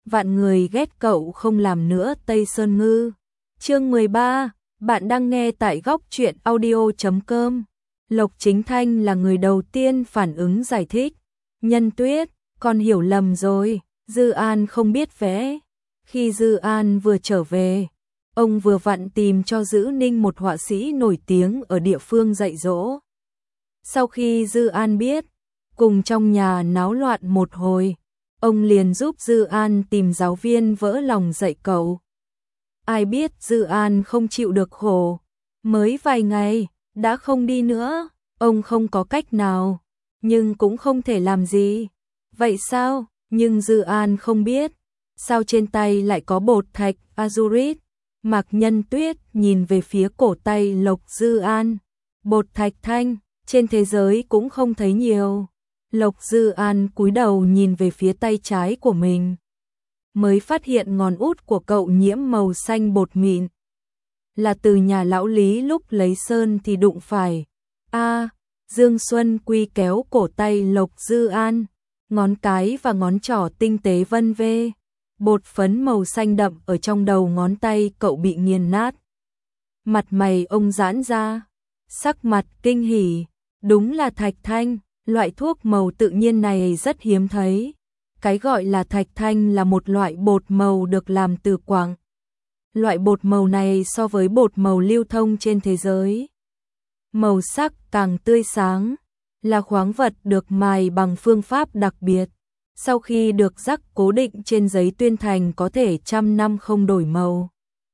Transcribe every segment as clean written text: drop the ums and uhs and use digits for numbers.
vạn người ghét cậu không làm nữa Tây Sơn Ngư. Chương 13, bạn đang nghe tại góc truyện audio.com. Lộc Chính Thanh là người đầu tiên phản ứng giải thích. Nhân Tuyết, con hiểu lầm rồi, Dư An không biết vẽ. Khi Dư An vừa trở về, ông vừa vặn tìm cho Dữ Ninh một họa sĩ nổi tiếng ở địa phương dạy dỗ. Sau khi Dư An biết, cùng trong nhà náo loạn một hồi, ông liền giúp Dư An tìm giáo viên vỡ lòng dạy cậu. Ai biết Dư An không chịu được khổ, mới vài ngày, đã không đi nữa, ông không có cách nào, nhưng cũng không thể làm gì. Vậy sao? Nhưng Dư An không biết, sao trên tay lại có bột thạch azurit. Mạc Nhân Tuyết nhìn về phía cổ tay Lộc Dư An, bột thạch thanh, trên thế giới cũng không thấy nhiều. Lộc Dư An cúi đầu nhìn về phía tay trái của mình, mới phát hiện ngón út của cậu nhiễm màu xanh bột mịn. Là từ nhà lão Lý lúc lấy sơn thì đụng phải. Dương Xuân Quy kéo cổ tay Lộc Dư An, ngón cái và ngón trỏ tinh tế vân vê. Bột phấn màu xanh đậm ở trong đầu ngón tay cậu bị nghiền nát. Mặt mày ông giãn ra, sắc mặt kinh hỉ, đúng là thạch thanh, loại thuốc màu tự nhiên này rất hiếm thấy. Cái gọi là thạch thanh là một loại bột màu được làm từ quặng. Loại bột màu này so với bột màu lưu thông trên thế giới, màu sắc càng tươi sáng, là khoáng vật được mài bằng phương pháp đặc biệt. Sau khi được rắc cố định trên giấy tuyên thành có thể trăm năm không đổi màu.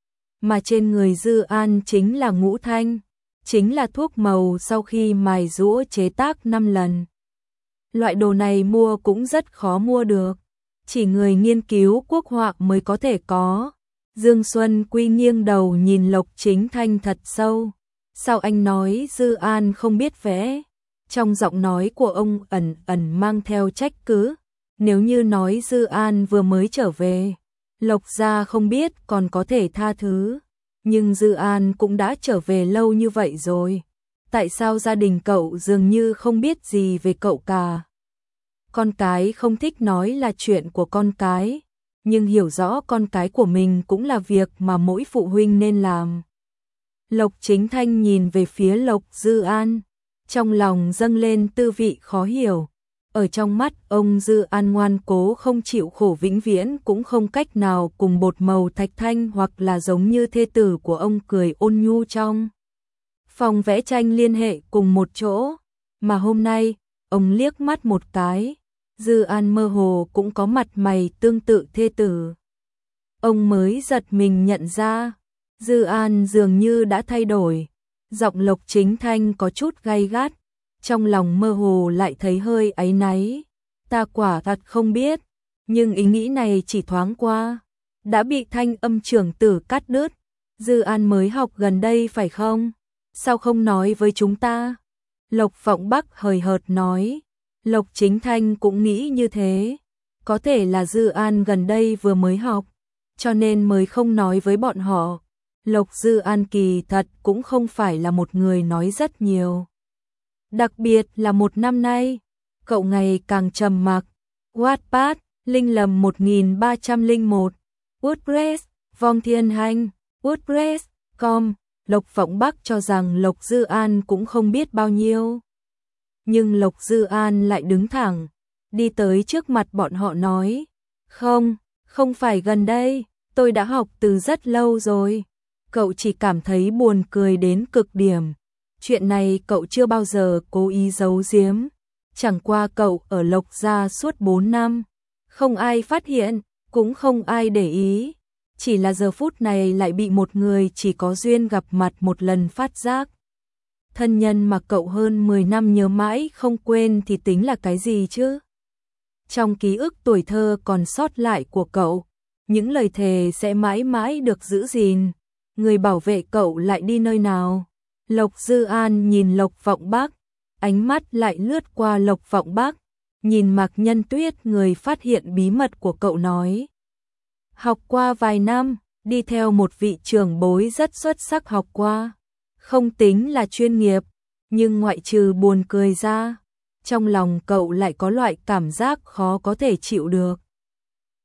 Mà trên người Dư An chính là ngũ thanh, chính là thuốc màu sau khi mài rũa chế tác 5 lần. Loại đồ này mua cũng rất khó mua được, chỉ người nghiên cứu quốc họa mới có thể có. Dương Xuân Quy nghiêng đầu nhìn Lộc Chính Thanh thật sâu. Sao anh nói Dư An không biết vẽ? Trong giọng nói của ông ẩn ẩn mang theo trách cứ. Nếu như nói Dư An vừa mới trở về, Lộc gia không biết còn có thể tha thứ. Nhưng Dư An cũng đã trở về lâu như vậy rồi. Tại sao gia đình cậu dường như không biết gì về cậu cả? Con cái không thích nói là chuyện của con cái, nhưng hiểu rõ con cái của mình cũng là việc mà mỗi phụ huynh nên làm. Lộc Chính Thanh nhìn về phía Lộc Dư An, trong lòng dâng lên tư vị khó hiểu. Ở trong mắt ông Dư An ngoan cố không chịu khổ vĩnh viễn cũng không cách nào cùng bột màu thạch thanh hoặc là giống như thê tử của ông cười ôn nhu trong phòng vẽ tranh liên hệ cùng một chỗ. Mà hôm nay, ông liếc mắt một cái, Dư An mơ hồ cũng có mặt mày tương tự thê tử. Ông mới giật mình nhận ra, Dư An dường như đã thay đổi. Giọng Lộc Chính Thanh có chút gay gắt, trong lòng mơ hồ lại thấy hơi áy náy. Ta quả thật không biết, nhưng ý nghĩ này chỉ thoáng qua, đã bị thanh âm trưởng tử cắt đứt. Dư An mới học gần đây phải không? Sao không nói với chúng ta? Lộc Vọng Bắc hời hợt nói. Lộc Chính Thanh cũng nghĩ như thế. Có thể là Dư An gần đây vừa mới học, cho nên mới không nói với bọn họ. Lộc Dư An kỳ thật cũng không phải là một người nói rất nhiều. Đặc biệt là một năm nay, cậu ngày càng trầm mặc. Wattpad, Linh Lầm 1301, WordPress, Vong Thiên Hành, WordPress.com. Lộc Vọng Bắc cho rằng Lộc Dư An cũng không biết bao nhiêu. Nhưng Lộc Dư An lại đứng thẳng, đi tới trước mặt bọn họ nói. Không phải gần đây, tôi đã học từ rất lâu rồi. Cậu chỉ cảm thấy buồn cười đến cực điểm. Chuyện này cậu chưa bao giờ cố ý giấu giếm. Chẳng qua cậu ở Lộc gia suốt 4 năm. Không ai phát hiện, cũng không ai để ý. Chỉ là giờ phút này lại bị một người chỉ có duyên gặp mặt một lần phát giác. Thân nhân mà cậu hơn 10 năm nhớ mãi không quên thì tính là cái gì chứ? Trong ký ức tuổi thơ còn sót lại của cậu, những lời thề sẽ mãi mãi được giữ gìn. Người bảo vệ cậu lại đi nơi nào? Lộc Dư An nhìn Lộc Vọng Bắc, ánh mắt lại lướt qua Lộc Vọng Bắc, nhìn Mạc Nhân Tuyết người phát hiện bí mật của cậu nói. Học qua vài năm, đi theo một vị trưởng bối rất xuất sắc học qua. Không tính là chuyên nghiệp, nhưng ngoại trừ buồn cười ra, trong lòng cậu lại có loại cảm giác khó có thể chịu được.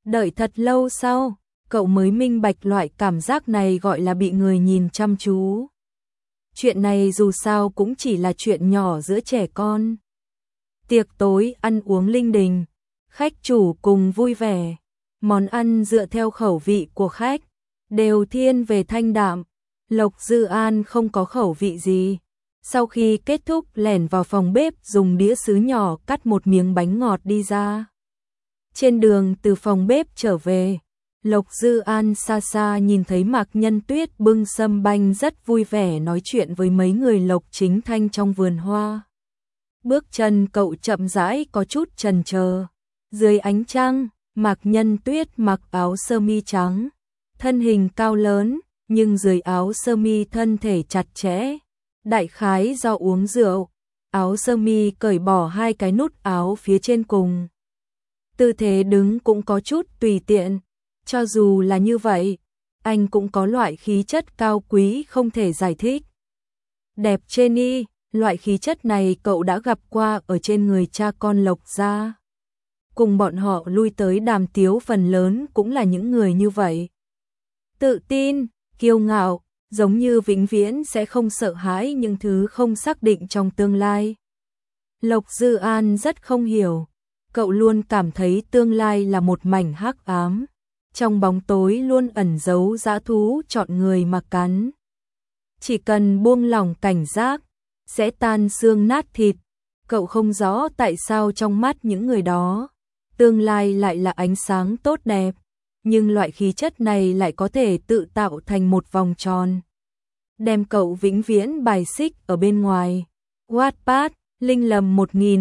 Đợi thật lâu sau, cậu mới minh bạch loại cảm giác này gọi là bị người nhìn chăm chú. Chuyện này dù sao cũng chỉ là chuyện nhỏ giữa trẻ con. Tiệc tối ăn uống linh đình, khách chủ cùng vui vẻ. Món ăn dựa theo khẩu vị của khách, đều thiên về thanh đạm. Lộc Dư An không có khẩu vị gì. Sau khi kết thúc lẻn vào phòng bếp dùng đĩa sứ nhỏ cắt một miếng bánh ngọt đi ra. Trên đường từ phòng bếp trở về, Lộc Dư An xa xa nhìn thấy Mạc Nhân Tuyết bưng sâm banh rất vui vẻ nói chuyện với mấy người Lộc Chính Thanh trong vườn hoa. Bước chân cậu chậm rãi có chút chần chờ. Dưới ánh trăng, Mạc Nhân Tuyết mặc áo sơ mi trắng, thân hình cao lớn, nhưng dưới áo sơ mi thân thể chặt chẽ. Đại khái do uống rượu, áo sơ mi cởi bỏ hai cái nút áo phía trên cùng. Tư thế đứng cũng có chút tùy tiện. Cho dù là như vậy, anh cũng có loại khí chất cao quý không thể giải thích. Đẹp trên y, loại khí chất này cậu đã gặp qua ở trên người cha con Lộc gia. Cùng bọn họ lui tới Đàm Tiếu phần lớn cũng là những người như vậy. Tự tin, kiêu ngạo, giống như vĩnh viễn sẽ không sợ hãi những thứ không xác định trong tương lai. Lộc Dư An rất không hiểu, cậu luôn cảm thấy tương lai là một mảnh hắc ám. Trong bóng tối luôn ẩn giấu dã thú chọn người mà cắn. Chỉ cần buông lỏng cảnh giác, sẽ tan xương nát thịt. Cậu không rõ tại sao trong mắt những người đó, tương lai lại là ánh sáng tốt đẹp, nhưng loại khí chất này lại có thể tự tạo thành một vòng tròn, đem cậu vĩnh viễn bài xích ở bên ngoài. Wattpad, Linh Lầm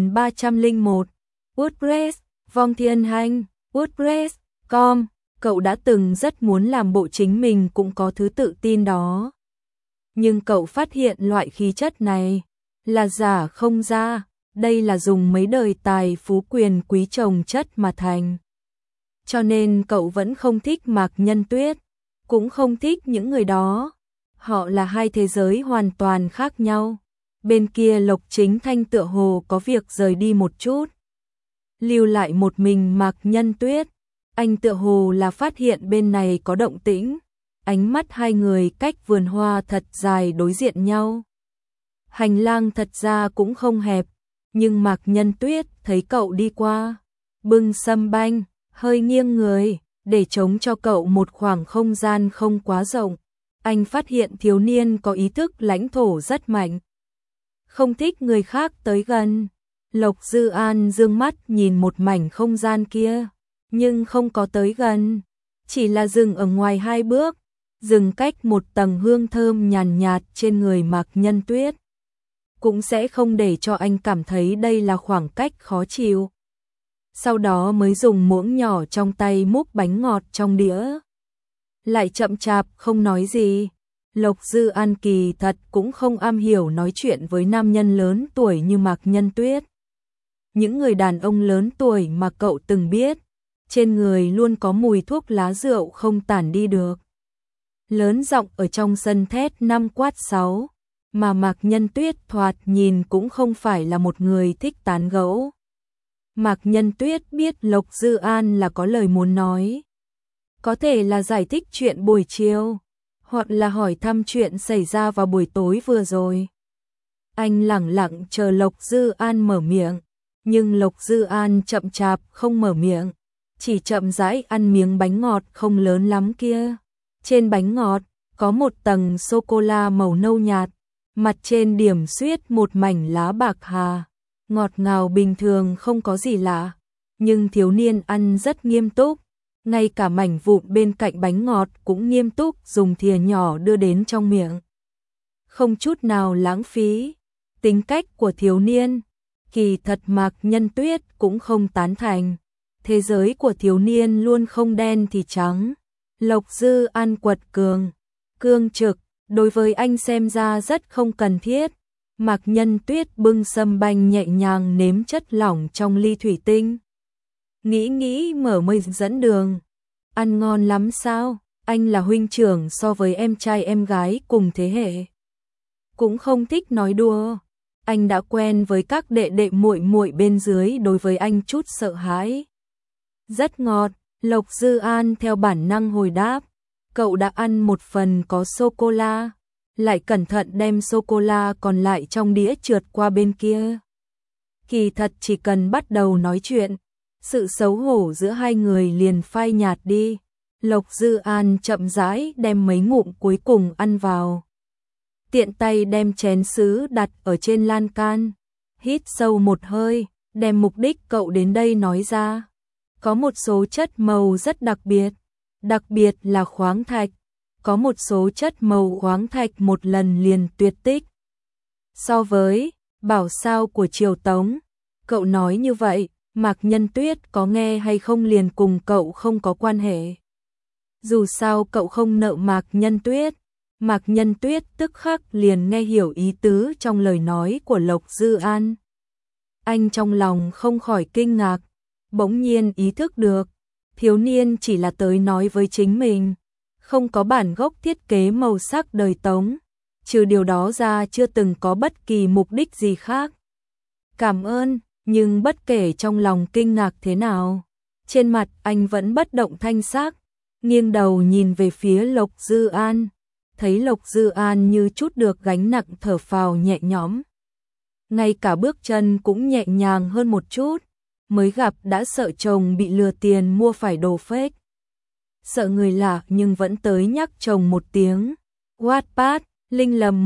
1301, WordPress, Vong Thiên Hành, WordPress.com. Cậu đã từng rất muốn làm bộ chính mình cũng có thứ tự tin đó. Nhưng cậu phát hiện loại khí chất này là giả không ra, đây là dùng mấy đời tài phú quyền quý chồng chất mà thành. Cho nên cậu vẫn không thích Mạc Nhân Tuyết, cũng không thích những người đó. Họ là hai thế giới hoàn toàn khác nhau. Bên kia Lộc Chính Thanh tựa hồ có việc rời đi một chút, lưu lại một mình Mạc Nhân Tuyết. Anh tựa hồ là phát hiện bên này có động tĩnh, ánh mắt hai người cách vườn hoa thật dài đối diện nhau. Hành lang thật ra cũng không hẹp, nhưng Mạc Nhân Tuyết thấy cậu đi qua, bưng sâm banh, hơi nghiêng người, để trống cho cậu một khoảng không gian không quá rộng. Anh phát hiện thiếu niên có ý thức lãnh thổ rất mạnh, không thích người khác tới gần. Lộc Dư An dương mắt nhìn một mảnh không gian kia, nhưng không có tới gần, chỉ là dừng ở ngoài 2 bước, dừng cách một tầng hương thơm nhàn nhạt trên người Mạc Nhân Tuyết. Cũng sẽ không để cho anh cảm thấy đây là khoảng cách khó chịu. Sau đó mới dùng muỗng nhỏ trong tay múc bánh ngọt trong đĩa. Lại chậm chạp không nói gì. Lộc Dư An kỳ thật cũng không am hiểu nói chuyện với nam nhân lớn tuổi như Mạc Nhân Tuyết. Những người đàn ông lớn tuổi mà cậu từng biết, trên người luôn có mùi thuốc lá rượu không tản đi được. Lớn giọng ở trong sân thét 5 quát 6, mà Mạc Nhân Tuyết thoạt nhìn cũng không phải là một người thích tán gẫu. Mạc Nhân Tuyết biết Lộc Dư An là có lời muốn nói. Có thể là giải thích chuyện buổi chiều, hoặc là hỏi thăm chuyện xảy ra vào buổi tối vừa rồi. Anh lẳng lặng chờ Lộc Dư An mở miệng, nhưng Lộc Dư An chậm chạp không mở miệng, chỉ chậm rãi ăn miếng bánh ngọt không lớn lắm kia. Trên bánh ngọt có một tầng sô-cô-la màu nâu nhạt, mặt trên điểm xuyết một mảnh lá bạc hà, ngọt ngào bình thường không có gì lạ, nhưng thiếu niên ăn rất nghiêm túc, ngay cả mảnh vụn bên cạnh bánh ngọt cũng nghiêm túc dùng thìa nhỏ đưa đến trong miệng. Không chút nào lãng phí, tính cách của thiếu niên, kỳ thật Mạc Nhân Tuyết cũng không tán thành. Thế giới của thiếu niên luôn không đen thì trắng. Lộc Dư An quật cường, cương trực, đối với anh xem ra rất không cần thiết. Mạc Nhân Tuyết bưng sâm banh nhẹ nhàng nếm chất lỏng trong ly thủy tinh. Nghĩ mở mây dẫn đường. Ăn ngon lắm sao? Anh là huynh trưởng so với em trai em gái cùng thế hệ. Cũng không thích nói đùa. Anh đã quen với các đệ đệ muội muội bên dưới đối với anh chút sợ hãi. Rất ngọt, Lộc Dư An theo bản năng hồi đáp, cậu đã ăn một phần có sô-cô-la, lại cẩn thận đem sô-cô-la còn lại trong đĩa trượt qua bên kia. Kỳ thật chỉ cần bắt đầu nói chuyện, sự xấu hổ giữa hai người liền phai nhạt đi. Lộc Dư An chậm rãi đem mấy ngụm cuối cùng ăn vào. Tiện tay đem chén sứ đặt ở trên lan can, hít sâu một hơi, đem mục đích cậu đến đây nói ra. Có một số chất màu rất đặc biệt là khoáng thạch. Có một số chất màu khoáng thạch một lần liền tuyệt tích. So với bảo sao của Triều Tống, cậu nói như vậy, Mạc Nhân Tuyết có nghe hay không liền cùng cậu không có quan hệ. Dù sao cậu không nợ Mạc Nhân Tuyết tức khắc liền nghe hiểu ý tứ trong lời nói của Lộc Dư An. Anh trong lòng không khỏi kinh ngạc, bỗng nhiên ý thức được, thiếu niên chỉ là tới nói với chính mình, không có bản gốc thiết kế màu sắc đời Tống, trừ điều đó ra chưa từng có bất kỳ mục đích gì khác. Cảm ơn, nhưng bất kể trong lòng kinh ngạc thế nào, trên mặt anh vẫn bất động thanh sắc, nghiêng đầu nhìn về phía Lộc Dư An, thấy Lộc Dư An như chút được gánh nặng thở phào nhẹ nhõm. Ngay cả bước chân cũng nhẹ nhàng hơn một chút, mới gặp đã sợ chồng bị lừa tiền mua phải đồ fake. Sợ người lạ nhưng vẫn tới nhắc chồng một tiếng. Wattpad, Linh Lầm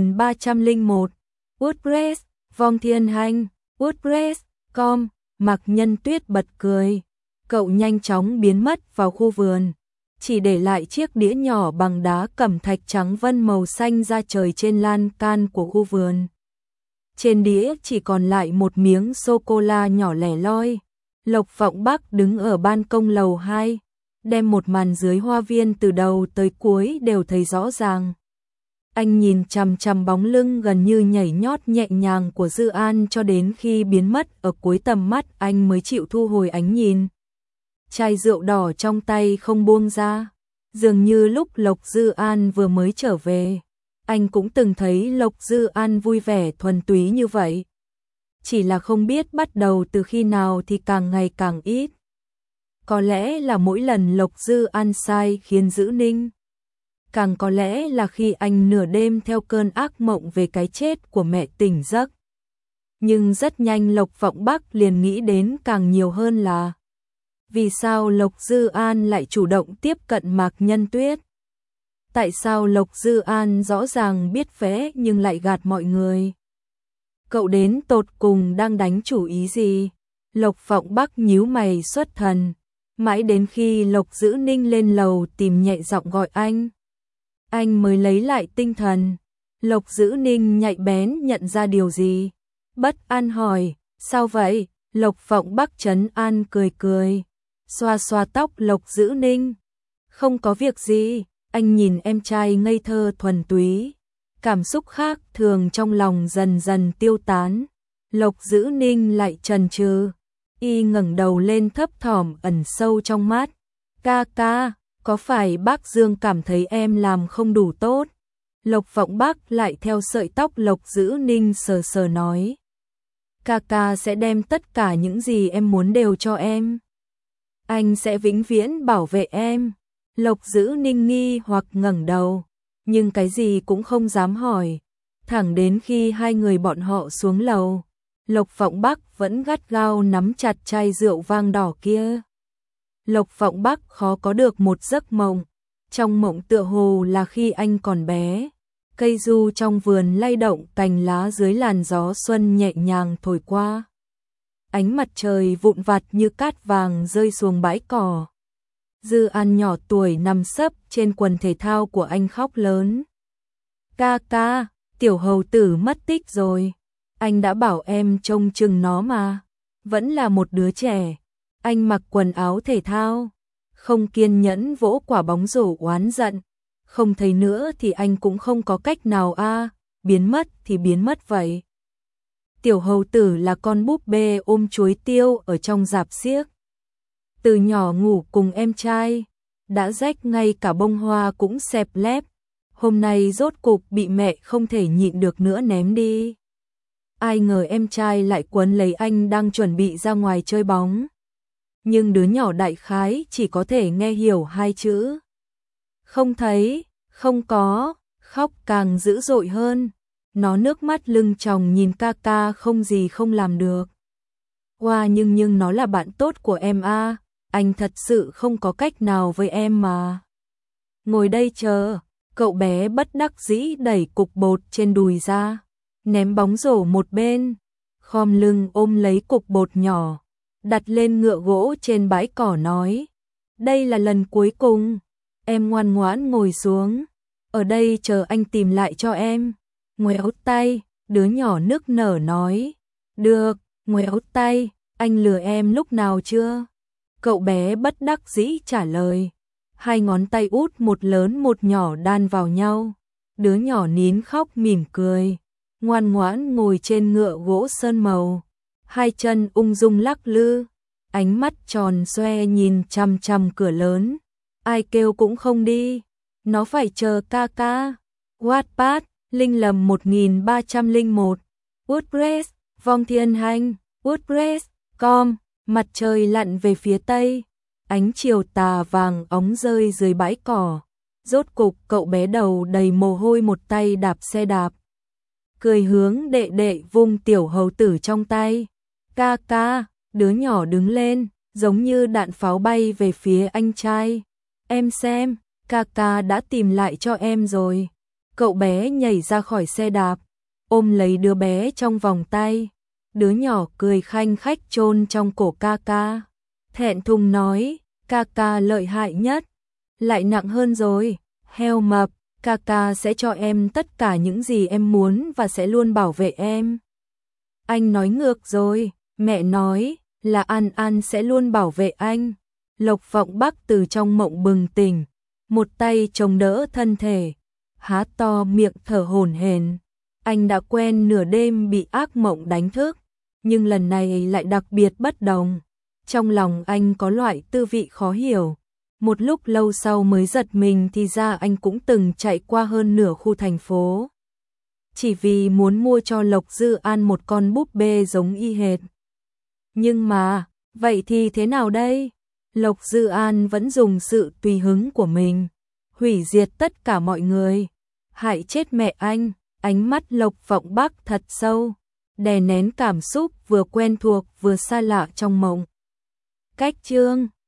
1301, WordPress, Vong Thiên Hành, WordPress.com, Mạc Nhân Tuyết bật cười. Cậu nhanh chóng biến mất vào khu vườn, chỉ để lại chiếc đĩa nhỏ bằng đá cẩm thạch trắng vân màu xanh da trời trên lan can của khu vườn. Trên đĩa chỉ còn lại một miếng sô-cô-la nhỏ lẻ loi. Lộc Vọng Bắc đứng ở ban công lầu 2, đem một màn dưới hoa viên từ đầu tới cuối đều thấy rõ ràng. Anh nhìn chằm chằm bóng lưng gần như nhảy nhót nhẹ nhàng của Dư An cho đến khi biến mất ở cuối tầm mắt anh mới chịu thu hồi ánh nhìn. Chai rượu đỏ trong tay không buông ra, dường như lúc Lộc Dư An vừa mới trở về, anh cũng từng thấy Lộc Dư An vui vẻ thuần túy như vậy. Chỉ là không biết bắt đầu từ khi nào thì càng ngày càng ít. Có lẽ là mỗi lần Lộc Dư An sai khiến Dữ Ninh. Càng có lẽ là khi anh nửa đêm theo cơn ác mộng về cái chết của mẹ tỉnh giấc. Nhưng rất nhanh Lộc Vọng Bắc liền nghĩ đến càng nhiều hơn là vì sao Lộc Dư An lại chủ động tiếp cận Mạc Nhân Tuyết? Tại sao Lộc Dư An rõ ràng biết vẽ nhưng lại gạt mọi người? Cậu đến tột cùng đang đánh chủ ý gì? Lộc Vọng Bắc nhíu mày xuất thần, mãi đến khi Lộc Dữ Ninh lên lầu tìm nhẹ giọng gọi anh mới lấy lại tinh thần. Lộc Dữ Ninh nhạy bén nhận ra điều gì, bất an hỏi, sao vậy? Lộc Vọng Bắc trấn an cười cười, xoa xoa tóc Lộc Dữ Ninh. Không có việc gì, anh nhìn em trai ngây thơ thuần túy, cảm xúc khác thường trong lòng dần dần tiêu tán. Lộc Dữ Ninh lại chần chừ, y ngẩng đầu lên thấp thỏm ẩn sâu trong mắt. Ca ca, có phải bác Dương cảm thấy em làm không đủ tốt? Lộc Vọng Bắc lại theo sợi tóc Lộc Dữ Ninh sờ sờ nói. Ca ca sẽ đem tất cả những gì em muốn đều cho em. Anh sẽ vĩnh viễn bảo vệ em. Lộc Dữ Ninh nghi hoặc ngẩng đầu, nhưng cái gì cũng không dám hỏi. Thẳng đến khi hai người bọn họ xuống lầu, Lộc Vọng Bắc vẫn gắt gao nắm chặt chai rượu vang đỏ kia. Lộc Vọng Bắc khó có được một giấc mộng. Trong mộng tựa hồ là khi anh còn bé, cây du trong vườn lay động cành lá dưới làn gió xuân nhẹ nhàng thổi qua. Ánh mặt trời vụn vặt như cát vàng rơi xuống bãi cỏ. Dư An nhỏ tuổi nằm sấp trên quần thể thao của anh khóc lớn. Ca ca, tiểu hầu tử mất tích rồi. Anh đã bảo em trông chừng nó mà. Vẫn là một đứa trẻ. Anh mặc quần áo thể thao, không kiên nhẫn vỗ quả bóng rổ oán giận. Không thấy nữa thì anh cũng không có cách nào biến mất thì biến mất vậy. Tiểu hầu tử là con búp bê ôm chuối tiêu ở trong rạp xiếc. Từ nhỏ ngủ cùng em trai, đã rách ngay cả bông hoa cũng xẹp lép. Hôm nay rốt cục bị mẹ không thể nhịn được nữa ném đi. Ai ngờ em trai lại quấn lấy anh đang chuẩn bị ra ngoài chơi bóng. nhưng đứa nhỏ đại khái chỉ có thể nghe hiểu 2 chữ. Không thấy, không có, khóc càng dữ dội hơn. Nó nước mắt lưng tròng nhìn ca ca không gì không làm được. Wow, nhưng nó là bạn tốt của em à, anh thật sự không có cách nào với em mà. Ngồi đây chờ, cậu bé bất đắc dĩ đẩy cục bột trên đùi ra, ném bóng rổ một bên, khom lưng ôm lấy cục bột nhỏ, đặt lên ngựa gỗ trên bãi cỏ nói, đây là lần cuối cùng, em ngoan ngoãn ngồi xuống, ở đây chờ anh tìm lại cho em. Ngoéo tay, đứa nhỏ nức nở nói, được, ngoéo tay, anh lừa em lúc nào chưa? Cậu bé bất đắc dĩ trả lời, 2 ngón tay út một lớn một nhỏ đan vào nhau, đứa nhỏ nín khóc mỉm cười, ngoan ngoãn ngồi trên ngựa gỗ sơn màu, 2 chân ung dung lắc lư, ánh mắt tròn xoe nhìn chằm chằm cửa lớn, ai kêu cũng không đi, nó phải chờ ca ca. Wattpad, Linh Lầm 1301, WordPress, Vong Thiên Hành, WordPress.com, mặt trời lặn về phía tây, ánh chiều tà vàng óng rơi dưới bãi cỏ, rốt cục cậu bé đầu đầy mồ hôi một tay đạp xe đạp, cười hướng đệ đệ vung tiểu hầu tử trong tay, ca ca, đứa nhỏ đứng lên, giống như đạn pháo bay về phía anh trai, em xem, ca ca đã tìm lại cho em rồi. Cậu bé nhảy ra khỏi xe đạp, ôm lấy đứa bé trong vòng tay, đứa nhỏ cười khanh khách chôn trong cổ ca ca, thẹn thùng nói, ca ca lợi hại nhất, lại nặng hơn rồi, heo mập, ca ca sẽ cho em tất cả những gì em muốn và sẽ luôn bảo vệ em. Anh nói ngược rồi, mẹ nói là An An sẽ luôn bảo vệ anh. Lộc Vọng Bắc từ trong mộng bừng tỉnh, một tay chống đỡ thân thể, há to miệng thở hổn hển. Anh đã quen nửa đêm bị ác mộng đánh thức, nhưng lần này lại đặc biệt bất đồng. Trong lòng anh có loại tư vị khó hiểu. Một lúc lâu sau mới giật mình thì ra anh cũng từng chạy qua hơn nửa khu thành phố. Chỉ vì muốn mua cho Lộc Dư An một con búp bê giống y hệt. Nhưng mà, vậy thì thế nào đây? Lộc Dư An vẫn dùng sự tùy hứng của mình, hủy diệt tất cả mọi người, hại chết mẹ anh. Ánh mắt Lộc Vọng Bắc thật sâu, đè nén cảm xúc vừa quen thuộc vừa xa lạ trong mộng. Cách chương